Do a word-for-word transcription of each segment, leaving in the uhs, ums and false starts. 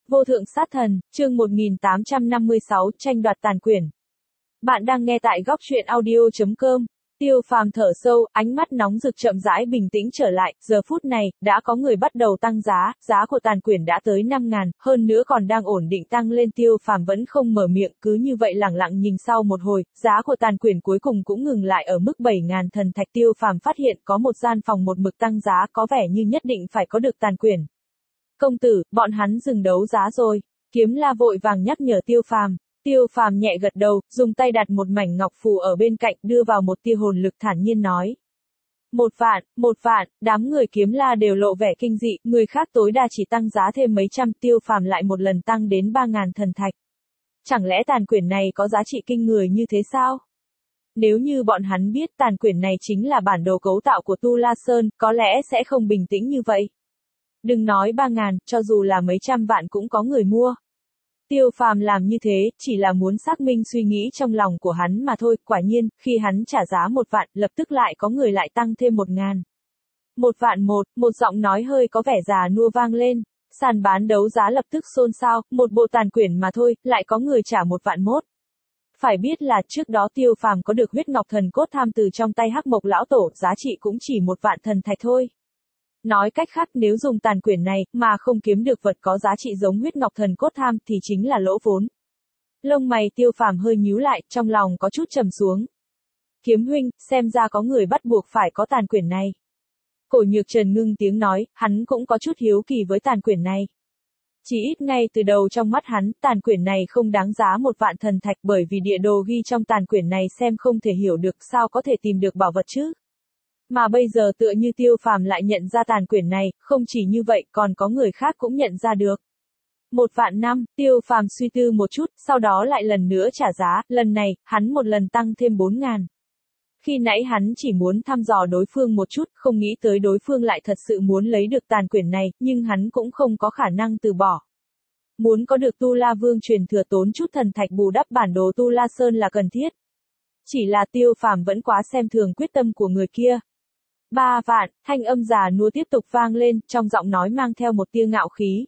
Vô thượng sát thần, chương một nghìn tám trăm năm mươi sáu, tranh đoạt tàn quyển. Bạn đang nghe tại góc truyện audio chấm com. Tiêu Phàm thở sâu, ánh mắt nóng rực chậm rãi bình tĩnh trở lại, giờ phút này, đã có người bắt đầu tăng giá, giá của tàn quyển đã tới năm ngàn, hơn nữa còn đang ổn định tăng lên. Tiêu Phàm vẫn không mở miệng, cứ như vậy lẳng lặng nhìn. Sau một hồi, giá của tàn quyển cuối cùng cũng ngừng lại ở mức bảy ngàn thần thạch. Tiêu Phàm phát hiện có một gian phòng một mực tăng giá, có vẻ như nhất định phải có được tàn quyển. Công tử, bọn hắn dừng đấu giá rồi. Kiếm La vội vàng nhắc nhở Tiêu Phàm. Tiêu Phàm nhẹ gật đầu, dùng tay đặt một mảnh ngọc phù ở bên cạnh, đưa vào một tia hồn lực, thản nhiên nói. Một vạn, một vạn, đám người Kiếm La đều lộ vẻ kinh dị, người khác tối đa chỉ tăng giá thêm mấy trăm, Tiêu Phàm lại một lần tăng đến ba ngàn thần thạch. Chẳng lẽ tàn quyển này có giá trị kinh người như thế sao? Nếu như bọn hắn biết tàn quyển này chính là bản đồ cấu tạo của Tu La Sơn, có lẽ sẽ không bình tĩnh như vậy. Đừng nói ba ngàn, cho dù là mấy trăm vạn cũng có người mua. Tiêu Phàm làm như thế, chỉ là muốn xác minh suy nghĩ trong lòng của hắn mà thôi. Quả nhiên, khi hắn trả giá một vạn, lập tức lại có người lại tăng thêm một ngàn. Một vạn một, một giọng nói hơi có vẻ già nua vang lên. Sàn bán đấu giá lập tức xôn xao, một bộ tàn quyển mà thôi, lại có người trả một vạn mốt. Phải biết là trước đó Tiêu Phàm có được huyết ngọc thần cốt tham từ trong tay Hắc Mộc lão tổ, giá trị cũng chỉ một vạn thần thạch thôi. Nói cách khác, nếu dùng tàn quyển này mà không kiếm được vật có giá trị giống huyết ngọc thần cốt tham thì chính là lỗ vốn. Lông mày Tiêu Phàm hơi nhíu lại, trong lòng có chút trầm xuống. Kiếm huynh, xem ra có người bắt buộc phải có tàn quyển này. Cổ Nhược Trần ngưng tiếng nói, hắn cũng có chút hiếu kỳ với tàn quyển này. Chỉ ít ngay từ đầu trong mắt hắn, tàn quyển này không đáng giá một vạn thần thạch, bởi vì địa đồ ghi trong tàn quyển này xem không thể hiểu được sao có thể tìm được bảo vật chứ. Mà bây giờ tựa như Tiêu Phàm lại nhận ra tàn quyển này, không chỉ như vậy, còn có người khác cũng nhận ra được. Một vạn năm, Tiêu Phàm suy tư một chút, sau đó lại lần nữa trả giá, lần này, hắn một lần tăng thêm bốn ngàn. Khi nãy hắn chỉ muốn thăm dò đối phương một chút, không nghĩ tới đối phương lại thật sự muốn lấy được tàn quyển này, nhưng hắn cũng không có khả năng từ bỏ. Muốn có được Tu La Vương truyền thừa, tốn chút thần thạch bù đắp bản đồ Tu La Sơn là cần thiết. Chỉ là Tiêu Phàm vẫn quá xem thường quyết tâm của người kia. Ba vạn, thanh âm già nua tiếp tục vang lên, trong giọng nói mang theo một tia ngạo khí.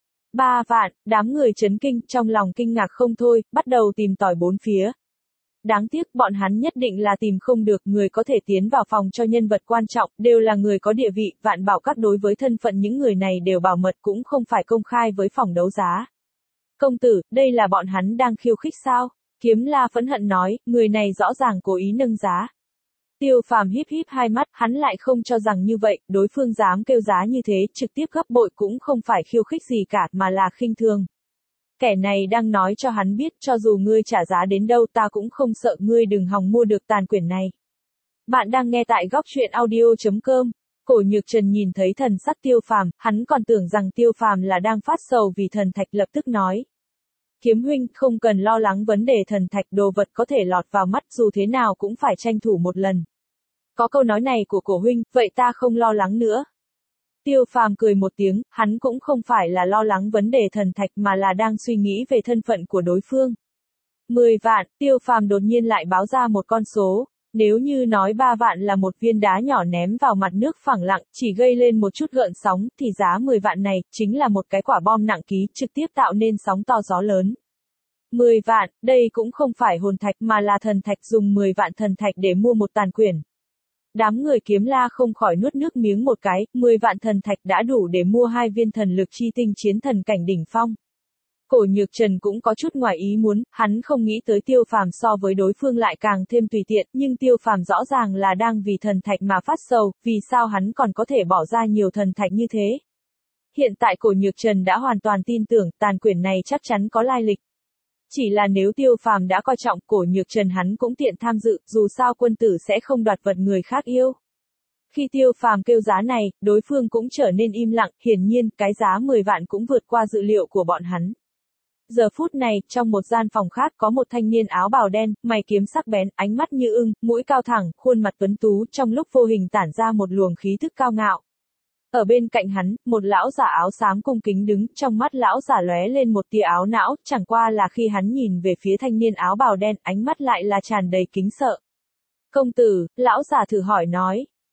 Ba vạn, đám người chấn kinh, trong lòng kinh ngạc không thôi, bắt đầu tìm tòi bốn phía. Đáng tiếc, bọn hắn nhất định là tìm không được người có thể tiến vào phòng cho nhân vật quan trọng, đều là người có địa vị. Vạn Bảo Các đối với thân phận những người này đều bảo mật, cũng không phải công khai với phòng đấu giá. Công tử, đây là bọn hắn đang khiêu khích sao? Kiếm La phẫn hận nói, người này rõ ràng cố ý nâng giá. Tiêu Phàm híp híp hai mắt, hắn lại không cho rằng như vậy, đối phương dám kêu giá như thế, trực tiếp gấp bội cũng không phải khiêu khích gì cả, mà là khinh thường. Kẻ này đang nói cho hắn biết, cho dù ngươi trả giá đến đâu ta cũng không sợ, ngươi đừng hòng mua được tàn quyển này. Bạn đang nghe tại góc truyện audio chấm com. Cổ Nhược Trần nhìn thấy thần sắc Tiêu Phàm, hắn còn tưởng rằng Tiêu Phàm là đang phát sầu vì thần thạch, lập tức nói. Kiếm huynh, không cần lo lắng vấn đề thần thạch, đồ vật có thể lọt vào mắt, dù thế nào cũng phải tranh thủ một lần. Có câu nói này của cổ huynh, vậy ta không lo lắng nữa. Tiêu Phàm cười một tiếng, hắn cũng không phải là lo lắng vấn đề thần thạch mà là đang suy nghĩ về thân phận của đối phương. Mười vạn, Tiêu Phàm đột nhiên lại báo ra một con số. Nếu như nói ba vạn là một viên đá nhỏ ném vào mặt nước phẳng lặng, chỉ gây lên một chút gợn sóng, thì giá mười vạn này, chính là một cái quả bom nặng ký, trực tiếp tạo nên sóng to gió lớn. Mười vạn, đây cũng không phải hồn thạch mà là thần thạch, dùng mười vạn thần thạch để mua một tàn quyển. Đám người Kiếm La không khỏi nuốt nước miếng một cái, mười vạn thần thạch đã đủ để mua hai viên thần lực chi tinh chiến thần cảnh đỉnh phong. Cổ Nhược Trần cũng có chút ngoài ý muốn, hắn không nghĩ tới Tiêu Phàm so với đối phương lại càng thêm tùy tiện, nhưng Tiêu Phàm rõ ràng là đang vì thần thạch mà phát sầu, vì sao hắn còn có thể bỏ ra nhiều thần thạch như thế. Hiện tại Cổ Nhược Trần đã hoàn toàn tin tưởng, tàn quyển này chắc chắn có lai lịch. Chỉ là nếu Tiêu Phàm đã coi trọng, Cổ Nhược Trần hắn cũng tiện tham dự, dù sao quân tử sẽ không đoạt vật người khác yêu. Khi Tiêu Phàm kêu giá này, đối phương cũng trở nên im lặng, hiển nhiên, cái giá mười vạn cũng vượt qua dự liệu của bọn hắn. Giờ phút này, trong một gian phòng khác có một thanh niên áo bào đen, mày kiếm sắc bén, ánh mắt như ưng, mũi cao thẳng, khuôn mặt tuấn tú, trong lúc vô hình tản ra một luồng khí thức cao ngạo. Ở bên cạnh hắn, một lão giả áo xám cung kính đứng, trong mắt lão giả lóe lên một tia áo não, chẳng qua là khi hắn nhìn về phía thanh niên áo bào đen, ánh mắt lại là tràn đầy kính sợ. Công tử, lão giả thử hỏi nói.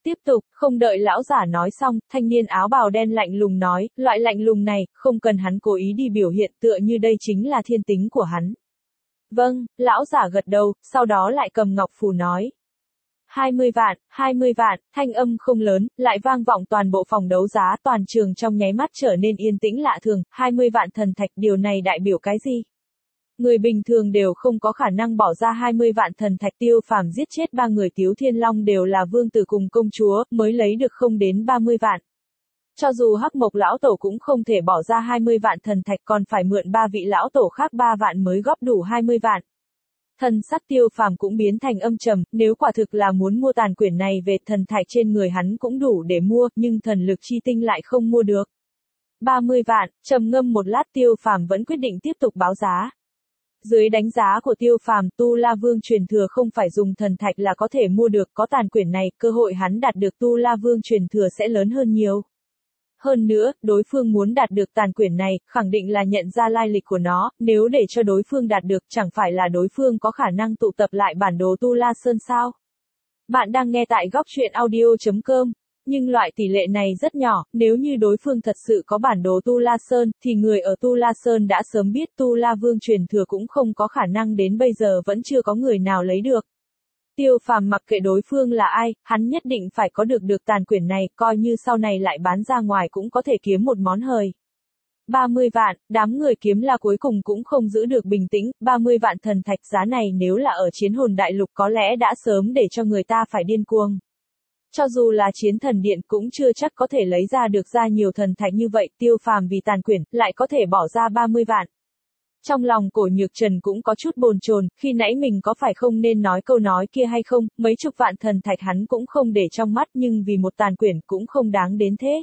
Tiếp tục, không đợi lão giả nói xong, thanh niên áo bào đen lạnh lùng nói, loại lạnh lùng này, không cần hắn cố ý đi biểu hiện tựa như đây chính là thiên tính của hắn. Vâng, lão giả gật đầu, sau đó lại cầm ngọc phù nói. hai mươi vạn, hai mươi vạn, thanh âm không lớn, lại vang vọng toàn bộ phòng đấu giá, toàn trường trong nháy mắt trở nên yên tĩnh lạ thường, hai mươi vạn thần thạch, điều này đại biểu cái gì? Người bình thường đều không có khả năng bỏ ra hai mươi vạn thần thạch. Tiêu Phàm giết chết ba người Tiếu Thiên Long đều là vương tử cùng công chúa, mới lấy được không đến ba mươi vạn. Cho dù Hắc Mộc lão tổ cũng không thể bỏ ra hai mươi vạn thần thạch, còn phải mượn ba vị lão tổ khác ba vạn mới góp đủ hai mươi vạn. Thần sắc Tiêu Phàm cũng biến thành âm trầm, nếu quả thực là muốn mua tàn quyển này về, thần thạch trên người hắn cũng đủ để mua, nhưng thần lực chi tinh lại không mua được. ba mươi vạn, trầm ngâm một lát Tiêu Phàm vẫn quyết định tiếp tục báo giá. Dưới đánh giá của Tiêu Phàm, Tu La Vương truyền thừa không phải dùng thần thạch là có thể mua được, có tàn quyển này, cơ hội hắn đạt được Tu La Vương truyền thừa sẽ lớn hơn nhiều. Hơn nữa, đối phương muốn đạt được tàn quyển này, khẳng định là nhận ra lai lịch của nó, nếu để cho đối phương đạt được, chẳng phải là đối phương có khả năng tụ tập lại bản đồ Tu La Sơn sao? Bạn đang nghe tại góc truyện audio chấm com. Nhưng loại tỷ lệ này rất nhỏ, nếu như đối phương thật sự có bản đồ Tu La Sơn, thì người ở Tu La Sơn đã sớm biết Tu La Vương truyền thừa cũng không có khả năng đến bây giờ vẫn chưa có người nào lấy được. Tiêu Phàm mặc kệ đối phương là ai, hắn nhất định phải có được được tàn quyển này, coi như sau này lại bán ra ngoài cũng có thể kiếm một món hời. ba mươi vạn, đám người kiếm la cuối cùng cũng không giữ được bình tĩnh, ba mươi vạn thần thạch, giá này nếu là ở Chiến Hồn Đại Lục có lẽ đã sớm để cho người ta phải điên cuồng. Cho dù là Chiến Thần Điện cũng chưa chắc có thể lấy ra được ra nhiều thần thạch như vậy, Tiêu Phàm vì tàn quyển, lại có thể bỏ ra ba mươi vạn. Trong lòng Cổ Nhược Trần cũng có chút bồn chồn, khi nãy mình có phải không nên nói câu nói kia hay không, mấy chục vạn thần thạch hắn cũng không để trong mắt, nhưng vì một tàn quyển cũng không đáng đến thế.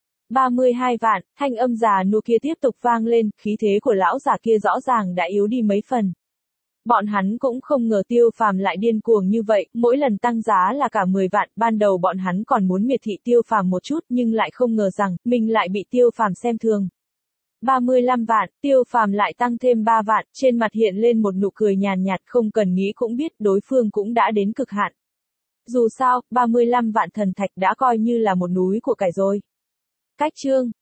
ba mươi hai vạn, thanh âm già nua kia tiếp tục vang lên, khí thế của lão già kia rõ ràng đã yếu đi mấy phần. Bọn hắn cũng không ngờ Tiêu Phàm lại điên cuồng như vậy, mỗi lần tăng giá là cả mười vạn, ban đầu bọn hắn còn muốn miệt thị Tiêu Phàm một chút, nhưng lại không ngờ rằng, mình lại bị Tiêu Phàm xem thường. ba mươi lăm vạn, Tiêu Phàm lại tăng thêm ba vạn, trên mặt hiện lên một nụ cười nhàn nhạt, không cần nghĩ cũng biết đối phương cũng đã đến cực hạn. Dù sao, ba mươi lăm vạn thần thạch đã coi như là một núi của cải rồi. Cách chương